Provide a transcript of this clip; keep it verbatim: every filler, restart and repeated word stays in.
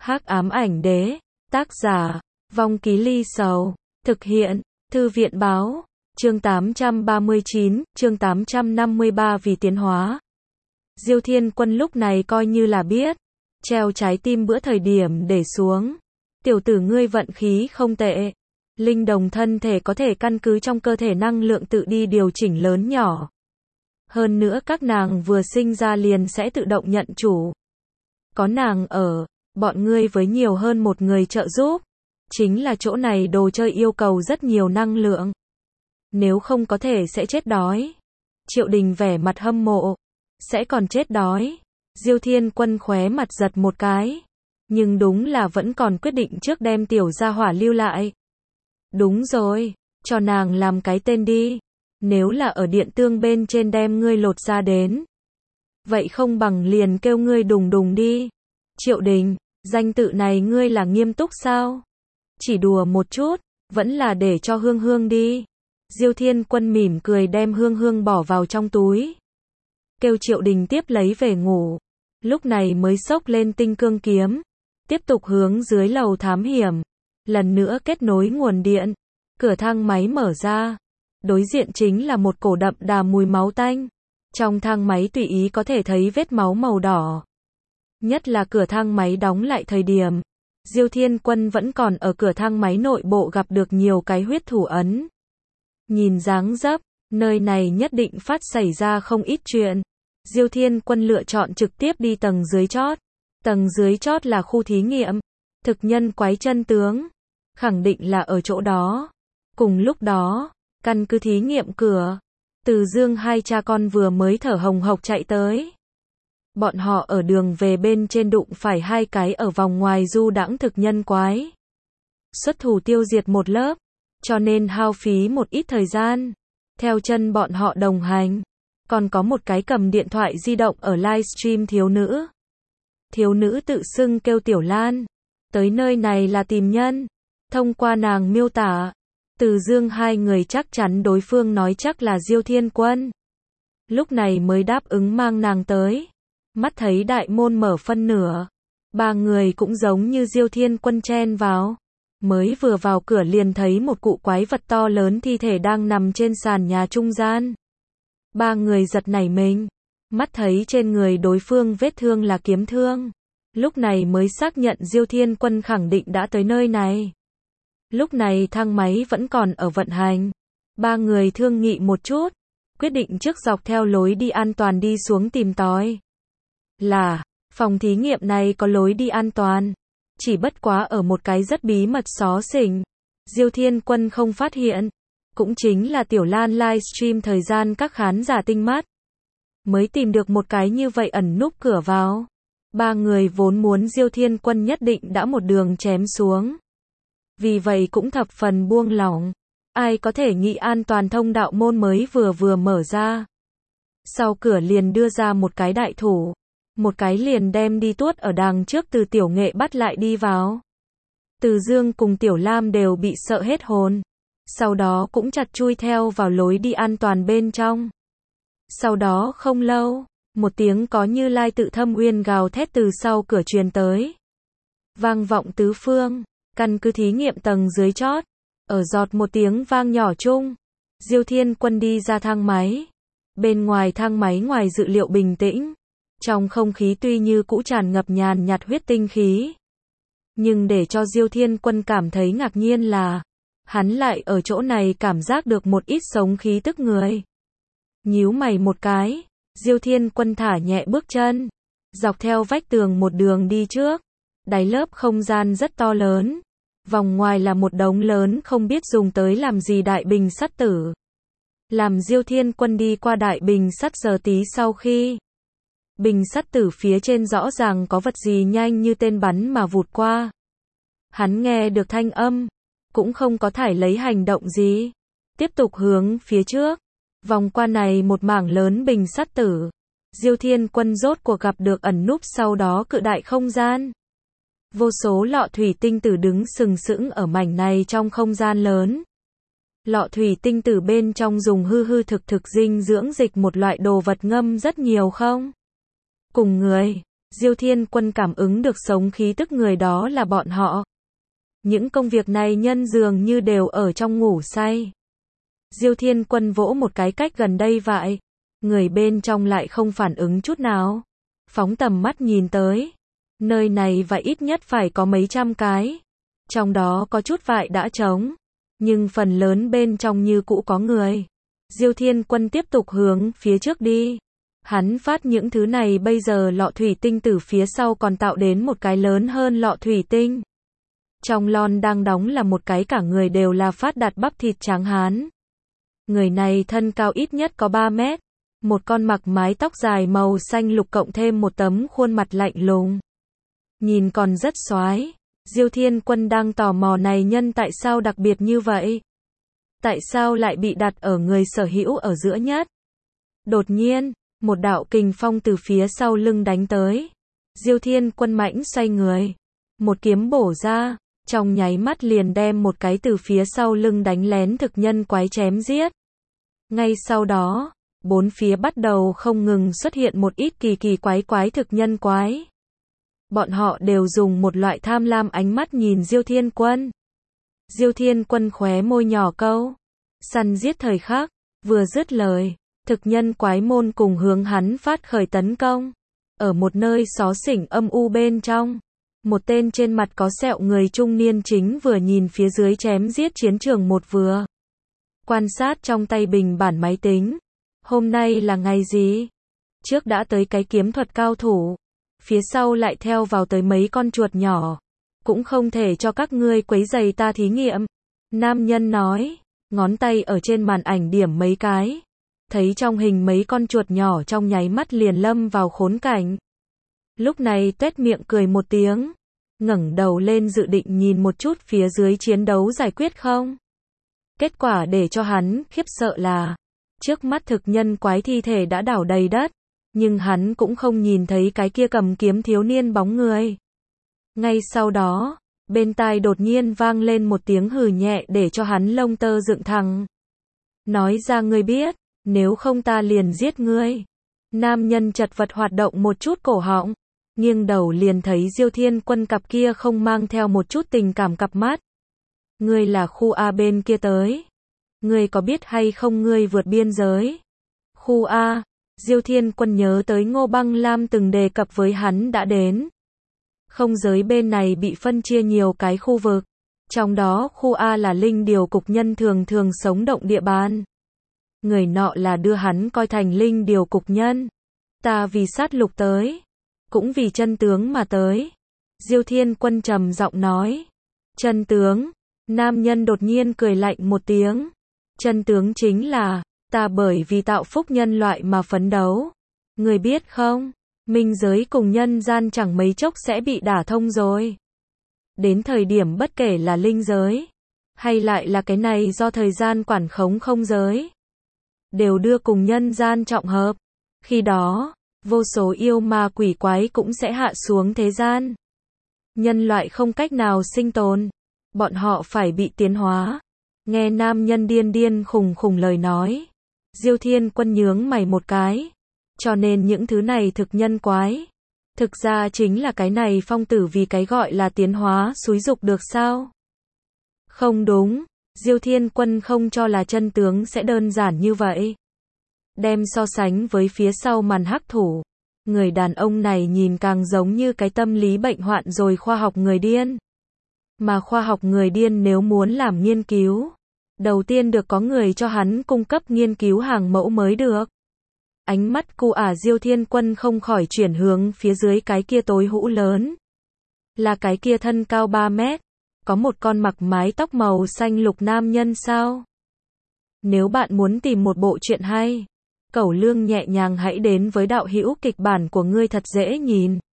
Hắc ám ảnh đế, tác giả, Vong Ký Ly Sầu, thực hiện, Thư viện báo, chương tám trăm ba mươi chín, chương tám trăm năm mươi ba vì tiến hóa. Diêu Thiên Quân lúc này coi như là biết, treo trái tim bữa thời điểm để xuống. Tiểu tử ngươi vận khí không tệ. Linh đồng thân thể có thể căn cứ trong cơ thể năng lượng tự đi điều chỉnh lớn nhỏ. Hơn nữa các nàng vừa sinh ra liền sẽ tự động nhận chủ. Có nàng ở, bọn ngươi với nhiều hơn một người trợ giúp. Chính là chỗ này đồ chơi yêu cầu rất nhiều năng lượng. Nếu không có thể sẽ chết đói. Triệu Đình vẻ mặt hâm mộ. Sẽ còn chết đói. Diêu Thiên Quân khóe mặt giật một cái. Nhưng đúng là vẫn còn quyết định trước đem tiểu gia hỏa lưu lại. Đúng rồi, cho nàng làm cái tên đi. Nếu là ở điện tương bên trên đem ngươi lột ra đến. Vậy không bằng liền kêu ngươi Đùng Đùng đi. Triệu Đình, danh tự này ngươi là nghiêm túc sao? Chỉ đùa một chút, vẫn là để cho Hương Hương đi. Diêu Thiên Quân mỉm cười đem Hương Hương bỏ vào trong túi. Kêu Triệu Đình tiếp lấy về ngủ. Lúc này mới xốc lên tinh cương kiếm. Tiếp tục hướng dưới lầu thám hiểm. Lần nữa kết nối nguồn điện. Cửa thang máy mở ra. Đối diện chính là một cổ đậm đà mùi máu tanh. Trong thang máy tùy ý có thể thấy vết máu màu đỏ. Nhất là cửa thang máy đóng lại thời điểm. Diêu Thiên Quân vẫn còn ở cửa thang máy nội bộ gặp được nhiều cái huyết thủ ấn. Nhìn dáng dấp, nơi này nhất định phát xảy ra không ít chuyện. Diêu Thiên Quân lựa chọn trực tiếp đi tầng dưới chót. Tầng dưới chót là khu thí nghiệm. Thực nhân quái chân tướng. Khẳng định là ở chỗ đó. Cùng lúc đó, căn cứ thí nghiệm cửa. Từ Dương hai cha con vừa mới thở hồng hộc chạy tới. Bọn họ ở đường về bên trên đụng phải hai cái ở vòng ngoài du đãng thực nhân quái. Xuất thủ tiêu diệt một lớp. Cho nên hao phí một ít thời gian. Theo chân bọn họ đồng hành. Còn có một cái cầm điện thoại di động ở livestream thiếu nữ. Thiếu nữ tự xưng kêu Tiểu Lan. Tới nơi này là tìm nhân. Thông qua nàng miêu tả. Từ Dương hai người chắc chắn đối phương nói chắc là Diêu Thiên Quân. Lúc này mới đáp ứng mang nàng tới. Mắt thấy đại môn mở phân nửa. Ba người cũng giống như Diêu Thiên Quân chen vào. Mới vừa vào cửa liền thấy một cụ quái vật to lớn thi thể đang nằm trên sàn nhà trung gian. Ba người giật nảy mình. Mắt thấy trên người đối phương vết thương là kiếm thương. Lúc này mới xác nhận Diêu Thiên Quân khẳng định đã tới nơi này. Lúc này thang máy vẫn còn ở vận hành. Ba người thương nghị một chút. Quyết định trước dọc theo lối đi an toàn đi xuống tìm tòi. Là, phòng thí nghiệm này có lối đi an toàn. Chỉ bất quá ở một cái rất bí mật xó xỉnh. Diêu Thiên Quân không phát hiện. Cũng chính là Tiểu Lan livestream thời gian các khán giả tinh mắt. Mới tìm được một cái như vậy ẩn núp cửa vào. Ba người vốn muốn Diêu Thiên Quân nhất định đã một đường chém xuống. Vì vậy cũng thập phần buông lỏng. Ai có thể nghĩ an toàn thông đạo môn mới vừa vừa mở ra. Sau cửa liền đưa ra một cái đại thủ. Một cái liền đem đi tuốt ở đằng trước Từ Tiểu Nghệ bắt lại đi vào. Từ Dương cùng Tiểu Lam đều bị sợ hết hồn. Sau đó cũng chặt chui theo vào lối đi an toàn bên trong. Sau đó không lâu, một tiếng có như lai tự thâm uyên gào thét từ sau cửa truyền tới. Vang vọng tứ phương, căn cứ thí nghiệm tầng dưới chót. Ở giọt một tiếng vang nhỏ chung. Diêu Thiên Quân đi ra thang máy. Bên ngoài thang máy ngoài dự liệu bình tĩnh. Trong không khí tuy như cũ tràn ngập nhàn nhạt huyết tinh khí. Nhưng để cho Diêu Thiên Quân cảm thấy ngạc nhiên là. Hắn lại ở chỗ này cảm giác được một ít sống khí tức người. Nhíu mày một cái. Diêu Thiên Quân thả nhẹ bước chân. Dọc theo vách tường một đường đi trước. Đáy lớp không gian rất to lớn. Vòng ngoài là một đống lớn không biết dùng tới làm gì đại bình sắt tử. Làm Diêu Thiên Quân đi qua đại bình sắt giờ tí sau khi. Bình sắt tử phía trên rõ ràng có vật gì nhanh như tên bắn mà vụt qua. Hắn nghe được thanh âm. Cũng không có thải lấy hành động gì. Tiếp tục hướng phía trước. Vòng qua này một mảng lớn bình sắt tử. Diêu Thiên Quân rốt cuộc gặp được ẩn núp sau đó cự đại không gian. Vô số lọ thủy tinh tử đứng sừng sững ở mảnh này trong không gian lớn. Lọ thủy tinh tử bên trong dùng hư hư thực thực dinh dưỡng dịch một loại đồ vật ngâm rất nhiều không? Cùng người. Diêu Thiên Quân cảm ứng được sống khí tức người đó là bọn họ. Những công việc này nhân dường như đều ở trong ngủ say. Diêu Thiên Quân vỗ một cái cách gần đây vậy. Người bên trong lại không phản ứng chút nào. Phóng tầm mắt nhìn tới. Nơi này và ít nhất phải có mấy trăm cái. Trong đó có chút vại đã trống. Nhưng phần lớn bên trong như cũ có người. Diêu Thiên Quân tiếp tục hướng phía trước đi. Hắn phát những thứ này bây giờ lọ thủy tinh từ phía sau còn tạo đến một cái lớn hơn lọ thủy tinh. Trong lon đang đóng là một cái cả người đều là phát đạt bắp thịt trắng hán. Người này thân cao ít nhất có ba mét. Một con mặc mái tóc dài màu xanh lục cộng thêm một tấm khuôn mặt lạnh lùng. Nhìn còn rất xoái. Diêu Thiên Quân đang tò mò này nhân tại sao đặc biệt như vậy? Tại sao lại bị đặt ở người sở hữu ở giữa nhất? Đột nhiên, một đạo kình phong từ phía sau lưng đánh tới. Diêu Thiên Quân mãnh xoay người. Một kiếm bổ ra, trong nháy mắt liền đem một cái từ phía sau lưng đánh lén thực nhân quái chém giết. Ngay sau đó, bốn phía bắt đầu không ngừng xuất hiện một ít kỳ kỳ quái quái thực nhân quái. Bọn họ đều dùng một loại tham lam ánh mắt nhìn Diêu Thiên Quân. Diêu Thiên Quân khóe môi nhỏ câu. Săn giết thời khắc, vừa dứt lời, thực nhân quái môn cùng hướng hắn phát khởi tấn công. Ở một nơi xó xỉnh âm u bên trong, một tên trên mặt có sẹo người trung niên chính vừa nhìn phía dưới chém giết chiến trường một vừa. Quan sát trong tay bình bản máy tính. Hôm nay là ngày gì? Trước đã tới cái kiếm thuật cao thủ. Phía sau lại theo vào tới mấy con chuột nhỏ. Cũng không thể cho các ngươi quấy rầy ta thí nghiệm. Nam nhân nói, ngón tay ở trên màn ảnh điểm mấy cái. Thấy trong hình mấy con chuột nhỏ trong nháy mắt liền lâm vào khốn cảnh. Lúc này tuét miệng cười một tiếng. Ngẩng đầu lên dự định nhìn một chút phía dưới chiến đấu giải quyết không? Kết quả để cho hắn khiếp sợ là trước mắt thực nhân quái thi thể đã đảo đầy đất. Nhưng hắn cũng không nhìn thấy cái kia cầm kiếm thiếu niên bóng người. Ngay sau đó, bên tai đột nhiên vang lên một tiếng hừ nhẹ để cho hắn lông tơ dựng thẳng. Nói ra ngươi biết, nếu không ta liền giết ngươi. Nam nhân chật vật hoạt động một chút cổ họng, nghiêng đầu liền thấy Diêu Thiên Quân cặp kia không mang theo một chút tình cảm cặp mắt. Ngươi là khu A bên kia tới. Ngươi có biết hay không ngươi vượt biên giới? Khu A. Diêu Thiên Quân nhớ tới Ngô Băng Lam từng đề cập với hắn đã đến. Không giới bên này bị phân chia nhiều cái khu vực. Trong đó khu A là linh điều cục nhân thường thường sống động địa bàn. Người nọ là đưa hắn coi thành linh điều cục nhân. Ta vì sát lục tới. Cũng vì chân tướng mà tới. Diêu Thiên Quân trầm giọng nói. Chân tướng. Nam nhân đột nhiên cười lạnh một tiếng. Chân tướng chính là ta bởi vì tạo phúc nhân loại mà phấn đấu. Người biết không, minh giới cùng nhân gian chẳng mấy chốc sẽ bị đả thông rồi. Đến thời điểm bất kể là linh giới, hay lại là cái này do thời gian quản khống không giới, đều đưa cùng nhân gian trọng hợp. Khi đó, vô số yêu ma quỷ quái cũng sẽ hạ xuống thế gian. Nhân loại không cách nào sinh tồn, bọn họ phải bị tiến hóa. Nghe nam nhân điên điên khùng khùng lời nói. Diêu Thiên Quân nhướng mày một cái. Cho nên những thứ này thực nhân quái. Thực ra chính là cái này phong tử vì cái gọi là tiến hóa xúi dục được sao? Không đúng. Diêu Thiên Quân không cho là chân tướng sẽ đơn giản như vậy. Đem so sánh với phía sau màn hắc thủ. Người đàn ông này nhìn càng giống như cái tâm lý bệnh hoạn rồi khoa học người điên. Mà khoa học người điên nếu muốn làm nghiên cứu, đầu tiên được có người cho hắn cung cấp nghiên cứu hàng mẫu mới được. Ánh mắt cu ả Diêu Thiên Quân không khỏi chuyển hướng phía dưới cái kia tối hũ lớn. Là cái kia thân cao ba mét, có một con mặc mái tóc màu xanh lục nam nhân sao? Nếu bạn muốn tìm một bộ truyện hay, Cẩu Lương nhẹ nhàng hãy đến với đạo hữu kịch bản của ngươi thật dễ nhìn.